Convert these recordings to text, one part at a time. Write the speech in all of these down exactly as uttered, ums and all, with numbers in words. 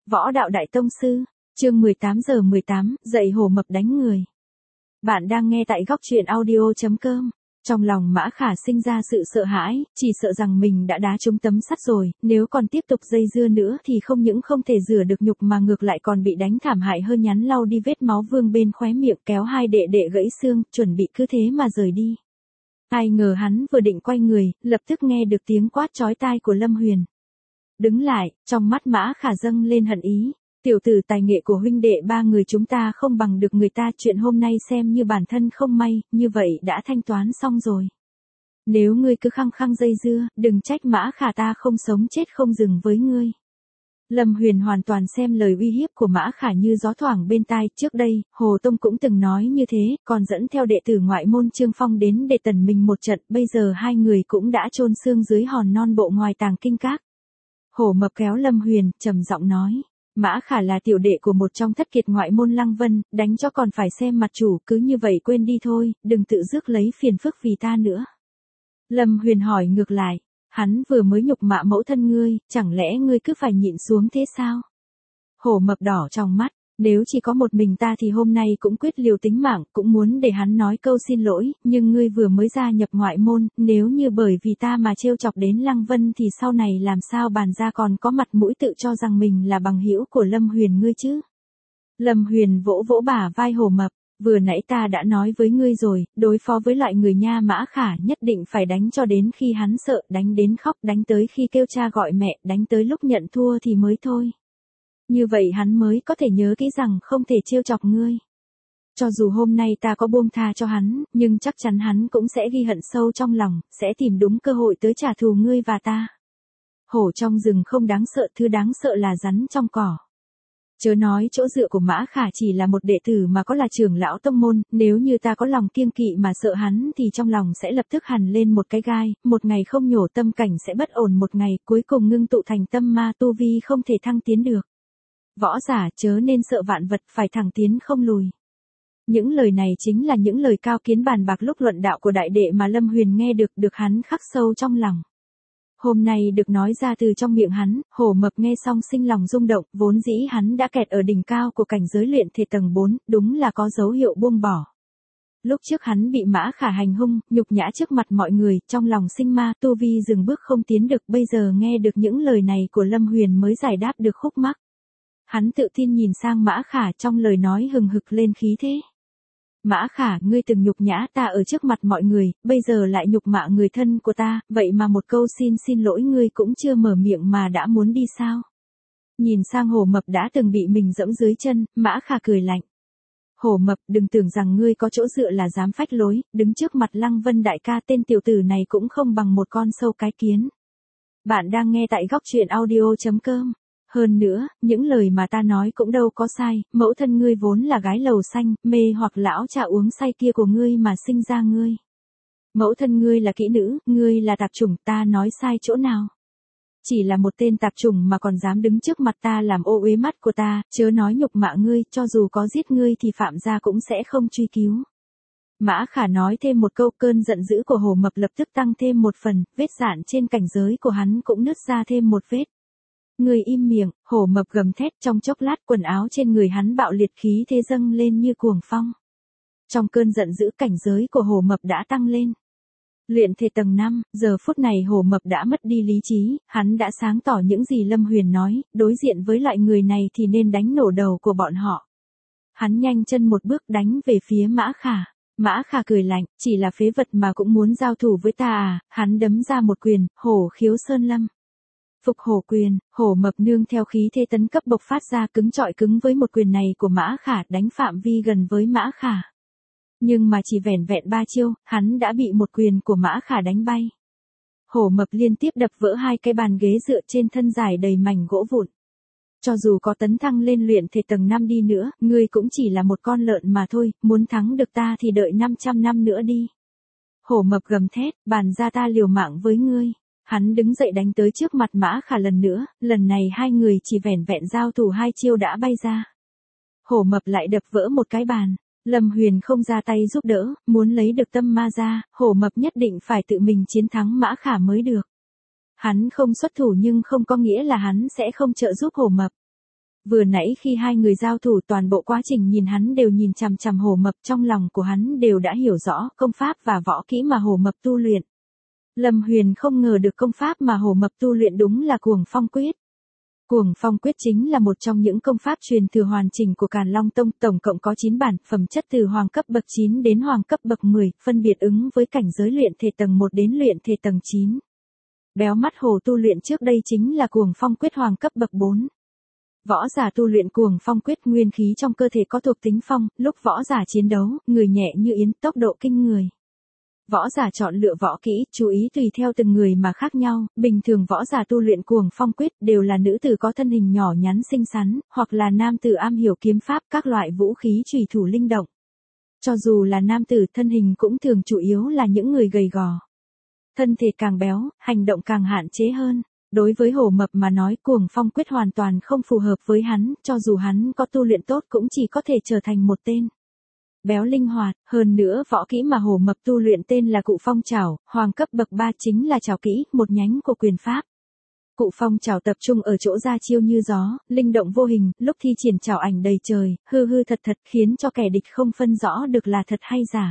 Võ đạo đại tông sư, chương mười tám giờ mười tám, dạy hổ mập đánh người. Bạn đang nghe tại góc truyện audio chấm com. Trong lòng Mã Khả sinh ra sự sợ hãi, chỉ sợ rằng mình đã đá trúng tấm sắt rồi, nếu còn tiếp tục dây dưa nữa thì không những không thể rửa được nhục mà ngược lại còn bị đánh thảm hại hơn. Nhắn lau đi vết máu vương bên khóe miệng, kéo hai đệ đệ gãy xương, chuẩn bị cứ thế mà rời đi. Ai ngờ hắn vừa định quay người, lập tức nghe được tiếng quát chói tai của Lâm Huyền. Đứng lại, trong mắt Mã Khả dâng lên hận ý. Tiểu tử, tài nghệ của huynh đệ ba người chúng ta không bằng được người ta, chuyện hôm nay xem như bản thân không may, như vậy đã thanh toán xong rồi. Nếu ngươi cứ khăng khăng dây dưa, đừng trách Mã Khả ta không sống chết không dừng với ngươi. Lâm Huyền hoàn toàn xem lời uy hiếp của Mã Khả như gió thoảng bên tai. Trước đây, Hồ Tông cũng từng nói như thế, còn dẫn theo đệ tử ngoại môn Trương Phong đến để tần mình một trận, bây giờ hai người cũng đã chôn xương dưới hòn non bộ ngoài tàng kinh các. Hổ mập kéo Lâm Huyền, trầm giọng nói. Mã Khả là tiểu đệ của một trong thất kiệt ngoại môn Lăng Vân, đánh cho còn phải xem mặt chủ, cứ như vậy quên đi thôi, đừng tự rước lấy phiền phức vì ta nữa. Lâm Huyền hỏi ngược lại, hắn vừa mới nhục mạ mẫu thân ngươi, chẳng lẽ ngươi cứ phải nhịn xuống thế sao? Hổ mập đỏ trong mắt, nếu chỉ có một mình ta thì hôm nay cũng quyết liều tính mạng, cũng muốn để hắn nói câu xin lỗi, nhưng ngươi vừa mới gia nhập ngoại môn, nếu như bởi vì ta mà trêu chọc đến Lăng Vân thì sau này làm sao bàn ra còn có mặt mũi tự cho rằng mình là bằng hữu của Lâm Huyền ngươi chứ? Lâm Huyền vỗ vỗ bả vai Hổ mập, vừa nãy ta đã nói với ngươi rồi, đối phó với loại người nha Mã Khả nhất định phải đánh cho đến khi hắn sợ, đánh đến khóc, đánh tới khi kêu cha gọi mẹ, đánh tới lúc nhận thua thì mới thôi. Như vậy hắn mới có thể nhớ kỹ rằng không thể trêu chọc ngươi. Cho dù hôm nay ta có buông tha cho hắn, nhưng chắc chắn hắn cũng sẽ ghi hận sâu trong lòng, sẽ tìm đúng cơ hội tới trả thù ngươi và ta. Hổ trong rừng không đáng sợ, thứ đáng sợ là rắn trong cỏ. Chớ nói chỗ dựa của Mã Khả chỉ là một đệ tử mà có là trưởng lão tông môn, nếu như ta có lòng kiêng kỵ mà sợ hắn thì trong lòng sẽ lập tức hằn lên một cái gai, một ngày không nhổ tâm cảnh sẽ bất ổn một ngày, cuối cùng ngưng tụ thành tâm ma, tu vi không thể thăng tiến được. Võ giả chớ nên sợ vạn vật, phải thẳng tiến không lùi. Những lời này chính là những lời cao kiến bàn bạc lúc luận đạo của đại đệ mà Lâm Huyền nghe được, được hắn khắc sâu trong lòng. Hôm nay được nói ra từ trong miệng hắn, Hổ mập nghe xong sinh lòng rung động, vốn dĩ hắn đã kẹt ở đỉnh cao của cảnh giới luyện thể tầng bốn, đúng là có dấu hiệu buông bỏ. Lúc trước hắn bị Mã Khả hành hung, nhục nhã trước mặt mọi người, trong lòng sinh ma, tu vi dừng bước không tiến được, bây giờ nghe được những lời này của Lâm Huyền mới giải đáp được khúc mắc. Hắn tự tin nhìn sang Mã Khả, trong lời nói hừng hực lên khí thế. Mã Khả, ngươi từng nhục nhã ta ở trước mặt mọi người, bây giờ lại nhục mạ người thân của ta, vậy mà một câu xin xin lỗi ngươi cũng chưa mở miệng mà đã muốn đi sao? Nhìn sang Hổ mập đã từng bị mình dẫm dưới chân, Mã Khả cười lạnh. Hổ mập, đừng tưởng rằng ngươi có chỗ dựa là dám phách lối, đứng trước mặt Lăng Vân đại ca, tên tiểu tử này cũng không bằng một con sâu cái kiến. Bạn đang nghe tại góc truyện audio chấm com. Hơn nữa, những lời mà ta nói cũng đâu có sai, mẫu thân ngươi vốn là gái lầu xanh, mê hoặc lão cha uống say kia của ngươi mà sinh ra ngươi. Mẫu thân ngươi là kỹ nữ, ngươi là tạp chủng, ta nói sai chỗ nào? Chỉ là một tên tạp chủng mà còn dám đứng trước mặt ta làm ô uế mắt của ta, chớ nói nhục mạ ngươi, cho dù có giết ngươi thì Phạm gia cũng sẽ không truy cứu. Mã Khả nói thêm một câu, cơn giận dữ của Hổ mập lập tức tăng thêm một phần, vết rạn trên cảnh giới của hắn cũng nứt ra thêm một vết. Người im miệng, Hổ mập gầm thét, trong chốc lát quần áo trên người hắn bạo liệt, khí thế dâng lên như cuồng phong. Trong cơn giận dữ, cảnh giới của Hổ mập đã tăng lên. Luyện thể tầng năm, giờ phút này Hổ mập đã mất đi lý trí, hắn đã sáng tỏ những gì Lâm Huyền nói, đối diện với loại người này thì nên đánh nổ đầu của bọn họ. Hắn nhanh chân một bước đánh về phía Mã Khả. Mã Khả cười lạnh, chỉ là phế vật mà cũng muốn giao thủ với ta à? Hắn đấm ra một quyền, Hổ khiếu sơn lâm. Phục hổ quyền, Hổ mập nương theo khí thế tấn cấp bộc phát ra, cứng trọi cứng với một quyền này của Mã Khả, đánh phạm vi gần với Mã Khả. Nhưng mà chỉ vẻn vẹn ba chiêu, hắn đã bị một quyền của Mã Khả đánh bay. Hổ mập liên tiếp đập vỡ hai cái bàn ghế dựa trên thân dài đầy mảnh gỗ vụn. Cho dù có tấn thăng lên luyện thể tầng năm đi nữa, ngươi cũng chỉ là một con lợn mà thôi, muốn thắng được ta thì đợi năm trăm năm nữa đi. Hổ mập gầm thét, bàn ra ta liều mạng với ngươi. Hắn đứng dậy đánh tới trước mặt Mã Khả lần nữa, lần này hai người chỉ vẻn vẹn giao thủ hai chiêu đã bay ra. Hổ mập lại đập vỡ một cái bàn. Lâm Huyền không ra tay giúp đỡ, muốn lấy được tâm ma ra, Hổ mập nhất định phải tự mình chiến thắng Mã Khả mới được. Hắn không xuất thủ nhưng không có nghĩa là hắn sẽ không trợ giúp Hổ mập. Vừa nãy khi hai người giao thủ toàn bộ quá trình nhìn hắn đều nhìn chằm chằm Hồ Mập, trong lòng của hắn đều đã hiểu rõ công pháp và võ kỹ mà Hồ Mập tu luyện. Lâm Huyền không ngờ được công pháp mà Hồ Mập tu luyện đúng là Cuồng Phong Quyết. Cuồng Phong Quyết chính là một trong những công pháp truyền thừa hoàn chỉnh của Càn Long Tông, tổng cộng có chín bản, phẩm chất từ hoàng cấp bậc chín đến hoàng cấp bậc mười, phân biệt ứng với cảnh giới luyện thể tầng một đến luyện thể tầng chín. Béo mắt Hồ tu luyện trước đây chính là Cuồng Phong Quyết hoàng cấp bậc bốn. Võ giả tu luyện Cuồng Phong Quyết nguyên khí trong cơ thể có thuộc tính phong, lúc võ giả chiến đấu, người nhẹ như yến, tốc độ kinh người. Võ giả chọn lựa võ kỹ, chú ý tùy theo từng người mà khác nhau, bình thường võ giả tu luyện Cuồng Phong Quyết đều là nữ tử có thân hình nhỏ nhắn xinh xắn, hoặc là nam tử am hiểu kiếm pháp, các loại vũ khí chủy thủ linh động. Cho dù là nam tử, thân hình cũng thường chủ yếu là những người gầy gò. Thân thể càng béo, hành động càng hạn chế hơn. Đối với Hồ Mập mà nói, Cuồng Phong Quyết hoàn toàn không phù hợp với hắn, cho dù hắn có tu luyện tốt cũng chỉ có thể trở thành một tên béo linh hoạt. Hơn nữa võ kỹ mà Hồ Mập tu luyện tên là Cụ Phong Trảo, hoàng cấp bậc ba, chính là trảo kỹ, một nhánh của quyền pháp. Cụ Phong Trảo tập trung ở chỗ ra chiêu như gió, linh động vô hình, lúc thi triển trảo ảnh đầy trời, hư hư thật thật, khiến cho kẻ địch không phân rõ được là thật hay giả.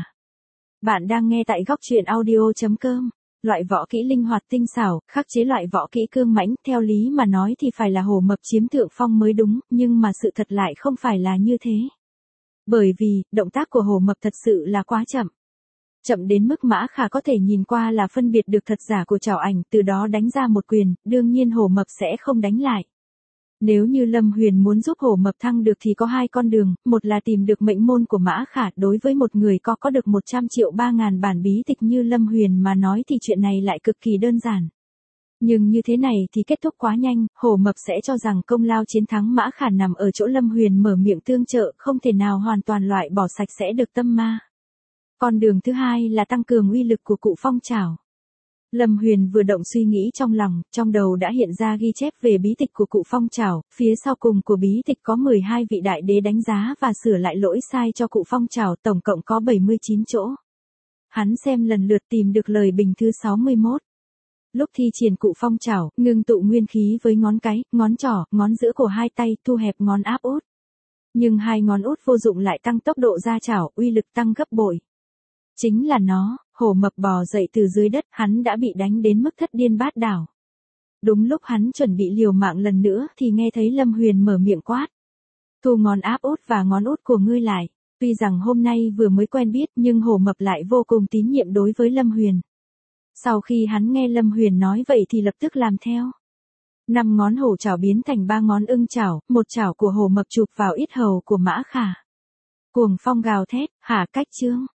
Bạn đang nghe tại góc truyện audio chấm com. Loại võ kỹ linh hoạt tinh xảo, khắc chế loại võ kỹ cương mãnh, theo lý mà nói thì phải là Hồ Mập chiếm thượng phong mới đúng, nhưng mà sự thật lại không phải là như thế. Bởi vì, động tác của Hồ Mập thật sự là quá chậm. Chậm đến mức Mã Khả có thể nhìn qua là phân biệt được thật giả của trảo ảnh, từ đó đánh ra một quyền, đương nhiên Hồ Mập sẽ không đánh lại. Nếu như Lâm Huyền muốn giúp Hồ Mập thăng được thì có hai con đường, một là tìm được mệnh môn của Mã Khả, đối với một người có có được một trăm triệu ba ngàn bản bí tịch như Lâm Huyền mà nói thì chuyện này lại cực kỳ đơn giản. Nhưng như thế này thì kết thúc quá nhanh, Hồ Mập sẽ cho rằng công lao chiến thắng Mã Khả nằm ở chỗ Lâm Huyền mở miệng tương trợ, không thể nào hoàn toàn loại bỏ sạch sẽ được tâm ma. Con đường thứ hai là tăng cường uy lực của Cụ Phong Trảo. Lâm Huyền vừa động suy nghĩ trong lòng, trong đầu đã hiện ra ghi chép về bí tịch của Cụ Phong Trảo, phía sau cùng của bí tịch có mười hai vị đại đế đánh giá và sửa lại lỗi sai cho Cụ Phong Trảo, tổng cộng có bảy mươi chín chỗ. Hắn xem lần lượt tìm được lời bình thứ sáu mươi mốt. Lúc thi triển Cụ Phong Trảo, ngưng tụ nguyên khí với ngón cái, ngón trỏ, ngón giữa của hai tay, thu hẹp ngón áp út. Nhưng hai ngón út vô dụng lại tăng tốc độ ra chảo, uy lực tăng gấp bội. Chính là nó. Hồ Mập bò dậy từ dưới đất, hắn đã bị đánh đến mức thất điên bát đảo. Đúng lúc hắn chuẩn bị liều mạng lần nữa thì nghe thấy Lâm Huyền mở miệng quát. Thu ngón áp út và ngón út của ngươi lại. Tuy rằng hôm nay vừa mới quen biết nhưng Hồ Mập lại vô cùng tín nhiệm đối với Lâm Huyền. Sau khi hắn nghe Lâm Huyền nói vậy thì lập tức làm theo. Năm ngón hổ chảo biến thành ba ngón ưng chảo, một chảo của Hồ Mập chụp vào yết hầu của Mã Khả. Cuồng phong gào thét, hả cách trương.